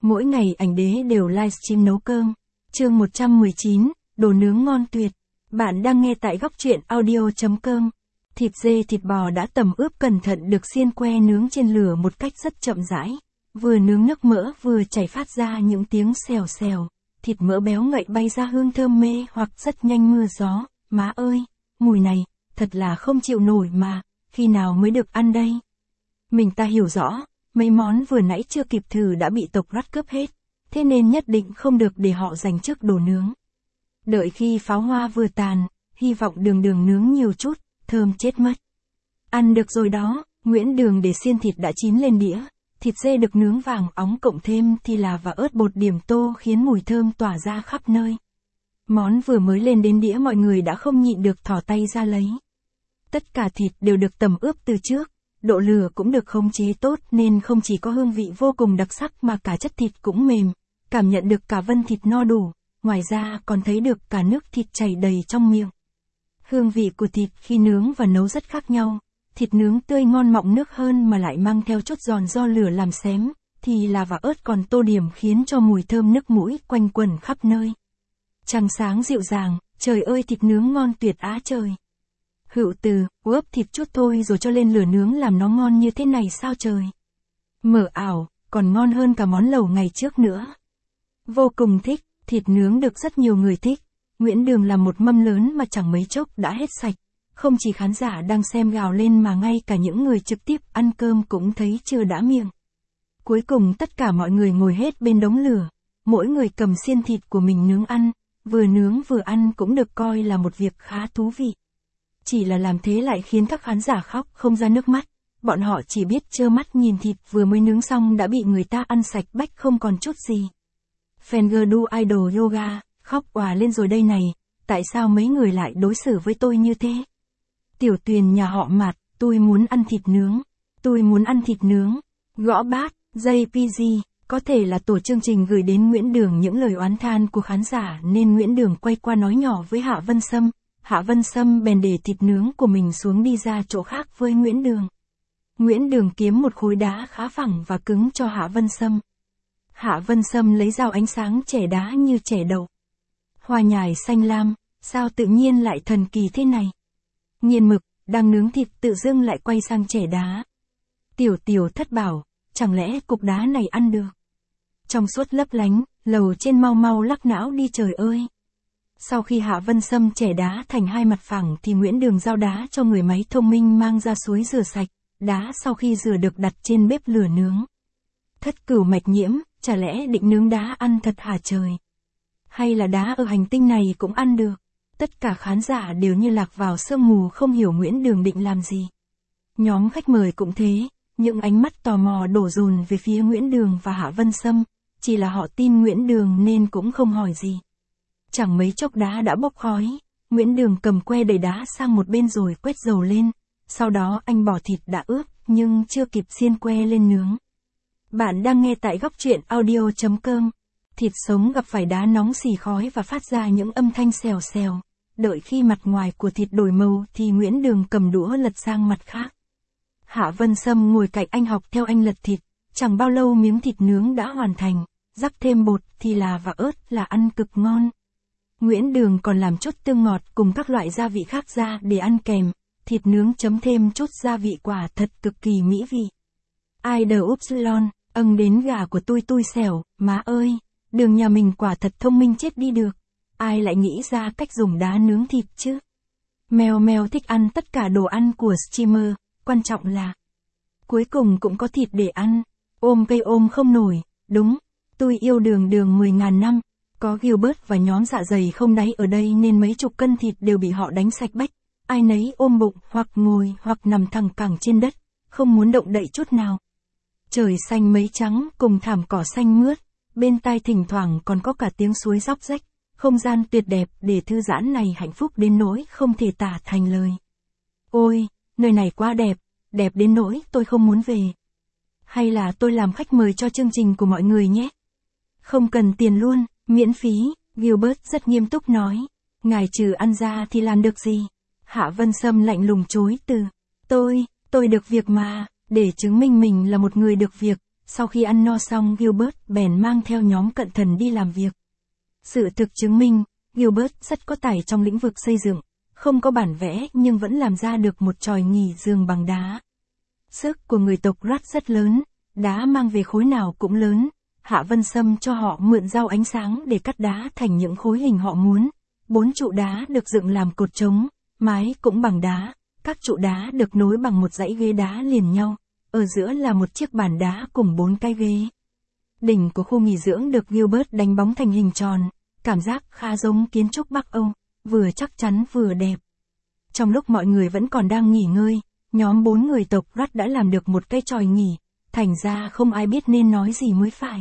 Mỗi ngày ảnh đế đều livestream nấu cơm. Chương 119, đồ nướng ngon tuyệt. Bạn đang nghe tại góc truyện audio.com. Thịt dê thịt bò đã tẩm ướp cẩn thận được xiên que nướng trên lửa một cách rất chậm rãi. Vừa nướng nước mỡ vừa chảy phát ra những tiếng xèo xèo. Thịt mỡ béo ngậy bay ra hương thơm mê hoặc rất nhanh mưa gió. Má ơi, mùi này, thật là không chịu nổi mà, khi nào mới được ăn đây? Mình ta hiểu rõ, mấy món vừa nãy chưa kịp thử đã bị tộc Rat cướp hết, thế nên nhất định không được để họ giành trước đồ nướng. Đợi khi pháo hoa vừa tàn, hy vọng đường nướng nhiều chút, thơm chết mất. Ăn được rồi đó, Nguyễn Đường để xiên thịt đã chín lên đĩa, thịt dê được nướng vàng óng cộng thêm thì là và ớt bột điểm tô khiến mùi thơm tỏa ra khắp nơi. Món vừa mới lên đến đĩa mọi người đã không nhịn được thò tay ra lấy. Tất cả thịt đều được tẩm ướp từ trước, độ lửa cũng được khống chế tốt nên không chỉ có hương vị vô cùng đặc sắc mà cả chất thịt cũng mềm, cảm nhận được cả vân thịt no đủ, ngoài ra còn thấy được cả nước thịt chảy đầy trong miệng. Hương vị của thịt khi nướng và nấu rất khác nhau, thịt nướng tươi ngon mọng nước hơn mà lại mang theo chút giòn do lửa làm xém, thì là và ớt còn tô điểm khiến cho mùi thơm nước mũi quanh quẩn khắp nơi. Trăng sáng dịu dàng, trời ơi thịt nướng ngon tuyệt á trời. Hữu Từ, ướp thịt chút thôi rồi cho lên lửa nướng làm nó ngon như thế này sao trời. Mở ảo, còn ngon hơn cả món lẩu ngày trước nữa. Vô cùng thích, thịt nướng được rất nhiều người thích. Nguyễn Đường làm một mâm lớn mà chẳng mấy chốc đã hết sạch. Không chỉ khán giả đang xem gào lên mà ngay cả những người trực tiếp ăn cơm cũng thấy chưa đã miệng. Cuối cùng tất cả mọi người ngồi hết bên đống lửa, mỗi người cầm xiên thịt của mình nướng ăn, vừa nướng vừa ăn cũng được coi là một việc khá thú vị. Chỉ là làm thế lại khiến các khán giả khóc không ra nước mắt, bọn họ chỉ biết trơ mắt nhìn thịt vừa mới nướng xong đã bị người ta ăn sạch bách không còn chút gì. Fangirl Idol Yoga, khóc òa lên rồi đây này, tại sao mấy người lại đối xử với tôi như thế? Tiểu Tuyền nhà họ Mạt, tôi muốn ăn thịt nướng, tôi muốn ăn thịt nướng. Gõ bát, JPG, có thể là tổ chương trình gửi đến Nguyễn Đường những lời oán than của khán giả nên Nguyễn Đường quay qua nói nhỏ với Hạ Vân Sâm. Hạ Vân Sâm bèn để thịt nướng của mình xuống đi ra chỗ khác với Nguyễn Đường. Nguyễn Đường kiếm một khối đá khá phẳng và cứng cho Hạ Vân Sâm. Hạ Vân Sâm lấy dao ánh sáng chẻ đá như chẻ đậu. Hoa nhài xanh lam, sao tự nhiên lại thần kỳ thế này? Nghiền Mực, đang nướng thịt tự dưng lại quay sang chẻ đá. Tiểu Thất bảo, chẳng lẽ cục đá này ăn được? Trong suốt lấp lánh, lầu trên mau mau lắc não đi trời ơi. Sau khi Hạ Vân Sâm chẻ đá thành hai mặt phẳng thì Nguyễn Đường giao đá cho người máy thông minh mang ra suối rửa sạch, đá sau khi rửa được đặt trên bếp lửa nướng. Thất Cửu Mạch Nhiễm, chả lẽ định nướng đá ăn thật hả trời? Hay là đá ở hành tinh này cũng ăn được? Tất cả khán giả đều như lạc vào sương mù không hiểu Nguyễn Đường định làm gì. Nhóm khách mời cũng thế, những ánh mắt tò mò đổ dồn về phía Nguyễn Đường và Hạ Vân Sâm, chỉ là họ tin Nguyễn Đường nên cũng không hỏi gì. Chẳng mấy chốc đá đã bốc khói, Nguyễn Đường cầm que đẩy đá sang một bên rồi quét dầu lên, sau đó anh bỏ thịt đã ướp nhưng chưa kịp xiên que lên nướng. Bạn đang nghe tại góc truyện audio.com. Thịt sống gặp phải đá nóng xì khói và phát ra những âm thanh xèo xèo. Đợi khi mặt ngoài của thịt đổi màu thì Nguyễn Đường cầm đũa lật sang mặt khác. Hạ Vân Sâm ngồi cạnh anh học theo anh lật thịt, chẳng bao lâu miếng thịt nướng đã hoàn thành, rắc thêm bột thì là và ớt là ăn cực ngon. Nguyễn Đường còn làm chút tương ngọt cùng các loại gia vị khác ra để ăn kèm, thịt nướng chấm thêm chút gia vị quả thật cực kỳ mỹ vị. Idol Upsilon, đến gà của tôi xẻo, má ơi, Đường nhà mình quả thật thông minh chết đi được. Ai lại nghĩ ra cách dùng đá nướng thịt chứ? Mèo thích ăn tất cả đồ ăn của streamer, quan trọng là cuối cùng cũng có thịt để ăn. Ôm cây ôm không nổi, đúng, tôi yêu Đường 10.000 năm. Có Gilbert và nhóm dạ dày không đáy ở đây nên mấy chục cân thịt đều bị họ đánh sạch bách. Ai nấy ôm bụng hoặc ngồi hoặc nằm thẳng cẳng trên đất, không muốn động đậy chút nào. Trời xanh mấy trắng cùng thảm cỏ xanh mướt, bên tai thỉnh thoảng còn có cả tiếng suối róc rách. Không gian tuyệt đẹp để thư giãn này hạnh phúc đến nỗi không thể tả thành lời. Ôi, nơi này quá đẹp, đẹp đến nỗi tôi không muốn về. Hay là tôi làm khách mời cho chương trình của mọi người nhé? Không cần tiền luôn. Miễn phí, Gilbert rất nghiêm túc nói. Ngài trừ ăn ra thì làm được gì? Hạ Vân Sâm lạnh lùng chối từ. Tôi được việc mà, để chứng minh mình là một người được việc, Sau khi ăn no xong Gilbert bèn mang theo nhóm cận thần đi làm việc. Sự thực chứng minh, Gilbert rất có tài trong lĩnh vực xây dựng, không có bản vẽ nhưng vẫn làm ra được một chòi nghỉ giường bằng đá. Sức của người tộc Rat rất lớn, đá mang về khối nào cũng lớn. Hạ Vân Sâm cho họ mượn dao ánh sáng để cắt đá thành những khối hình họ muốn. 4 trụ đá được dựng làm cột trống, mái cũng bằng đá, các trụ đá được nối bằng một dãy ghế đá liền nhau, ở giữa là một chiếc bàn đá cùng 4 cái ghế. Đỉnh của khu nghỉ dưỡng được Gilbert đánh bóng thành hình tròn, cảm giác khá giống kiến trúc Bắc Âu, vừa chắc chắn vừa đẹp. Trong lúc mọi người vẫn còn đang nghỉ ngơi, nhóm 4 người tộc Rat đã làm được một cái chòi nghỉ, thành ra không ai biết nên nói gì mới phải.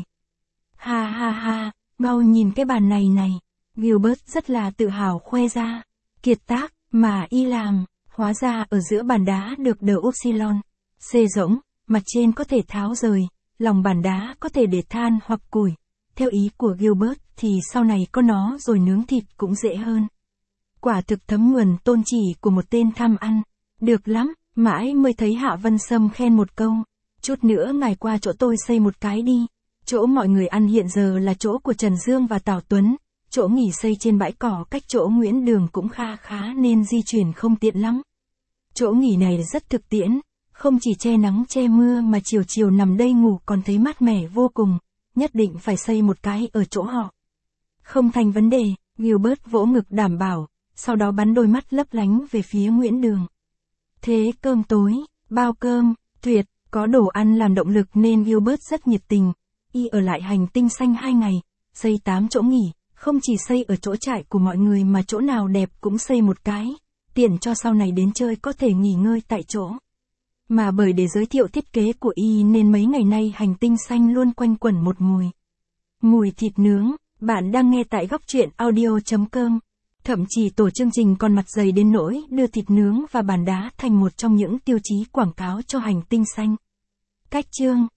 Ha ha ha, mau nhìn cái bàn này này, Gilbert rất là tự hào khoe ra. Kiệt tác mà y làm, hóa ra ở giữa bàn đá được đờ upsilon, C rỗng, mặt trên có thể tháo rời, lòng bàn đá có thể để than hoặc củi. Theo ý của Gilbert thì sau này có nó rồi nướng thịt cũng dễ hơn. Quả thực thấm nhuần tôn chỉ của một tên tham ăn. Được lắm, mãi mới thấy Hạ Vân Sâm khen một câu. Chút nữa ngài qua chỗ tôi xây một cái đi. Chỗ mọi người ăn hiện giờ là chỗ của Trần Dương và Tào Tuấn. Chỗ nghỉ xây trên bãi cỏ cách chỗ Nguyễn Đường cũng kha khá nên di chuyển không tiện lắm. Chỗ nghỉ này rất thực tiễn, không chỉ che nắng che mưa mà chiều chiều nằm đây ngủ còn thấy mát mẻ vô cùng. Nhất định phải xây một cái ở chỗ họ. Không thành vấn đề, Gilbert vỗ ngực đảm bảo, sau đó bắn đôi mắt lấp lánh về phía Nguyễn Đường. Thế cơm tối, bao cơm, tuyệt, có đồ ăn làm động lực nên Gilbert rất nhiệt tình. Y ở lại hành tinh xanh 2 ngày, xây 8 chỗ nghỉ, không chỉ xây ở chỗ trại của mọi người mà chỗ nào đẹp cũng xây một cái, tiện cho sau này đến chơi có thể nghỉ ngơi tại chỗ. Mà bởi để giới thiệu thiết kế của Y nên mấy ngày nay hành tinh xanh luôn quanh quẩn một mùi thịt nướng. Bạn đang nghe tại góc truyện audio.com. Thậm chí tổ chương trình còn mặt dày đến nỗi đưa thịt nướng và bàn đá thành một trong những tiêu chí quảng cáo cho hành tinh xanh. Cách chương